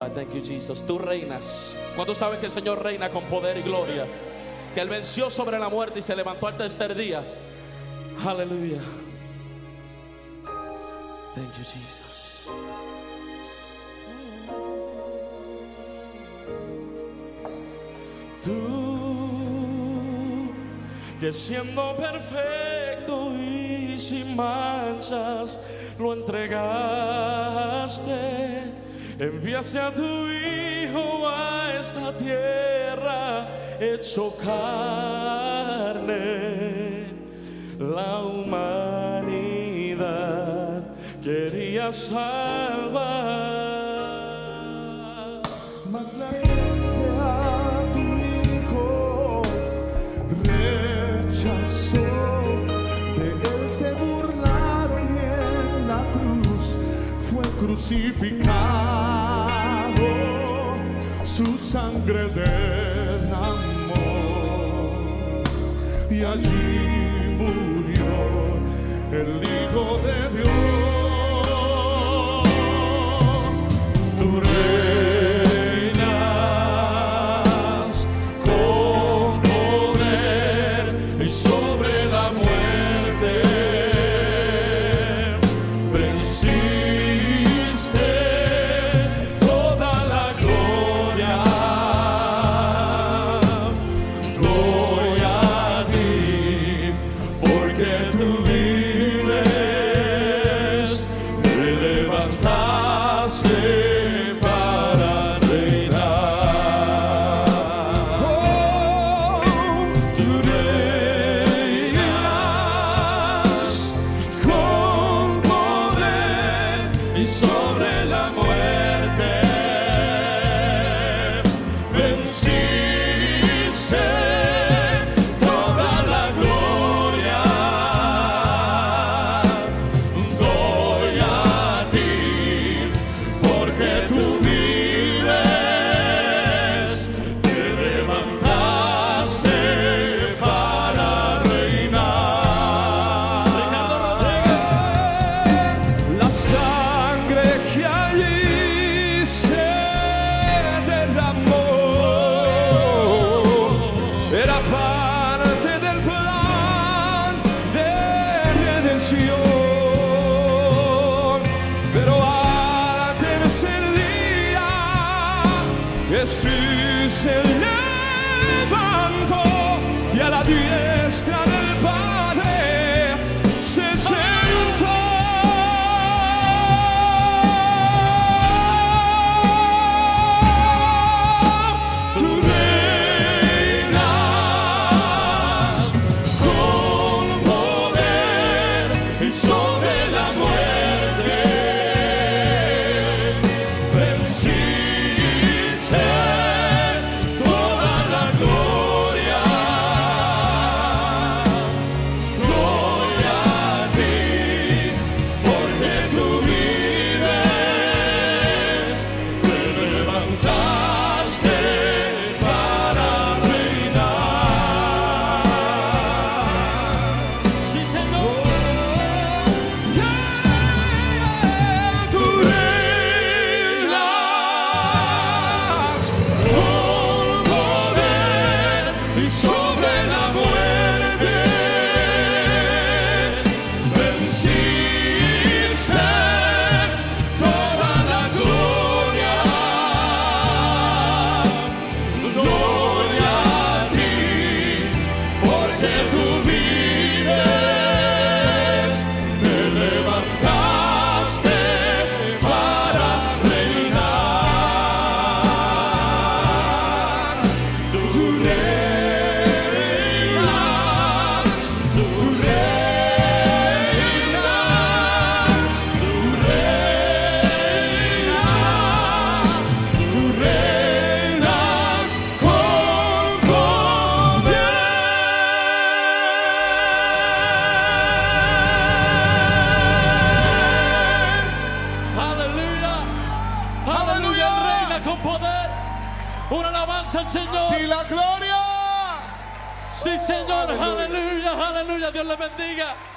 Thank you, Jesus. Tú reinas. ¿Cuántos saben que el Señor reina con poder y gloria? Que Él venció sobre la muerte y se levantó al tercer día. Aleluya. Thank you, Jesus. Tú, que siendo perfecto y sin manchas, lo entregaste. Enviaste a tu Hijo a esta tierra, hecho carne. La humanidad quería salvar, mas la gente a tu Hijo rechazó. De Él se burlaron y en la cruz fue crucificado. Su sangre derramó y allí murió el Hijo de Dios. Tú reinas con poder y sobre la muerte venciste toda la gloria. Gloria a ti, porque tú vives, te levantaste para reinar. Oh, tú reinas con poder y sobre la muerte venciste toda la gloria. Gloria a ti, porque tú vives, te levantaste para reinar. La sangre que allí se derramó era parte del plan de redención. Pero al tercer día Jesús se levantó y a la diestra del Padre se sentó. Tú reinas con poder y sobre la muerte venciste toda la gloria. Gloria a ti, porque tú vives, te levantaste para reinar. Sí, Señor. Tú reinas con poder y sobre la muerte venciste toda la gloria. Gloria a ti, porque tú vives, te levantaste para reinar. Tú reinas, tú reinas, tú reinas, tú reinas con poder. aleluya. Aleluya. Él reina con poder. Una alabanza al Señor. Y la gloria. Sí, Señor. Aleluya. Aleluya. Dios le bendiga.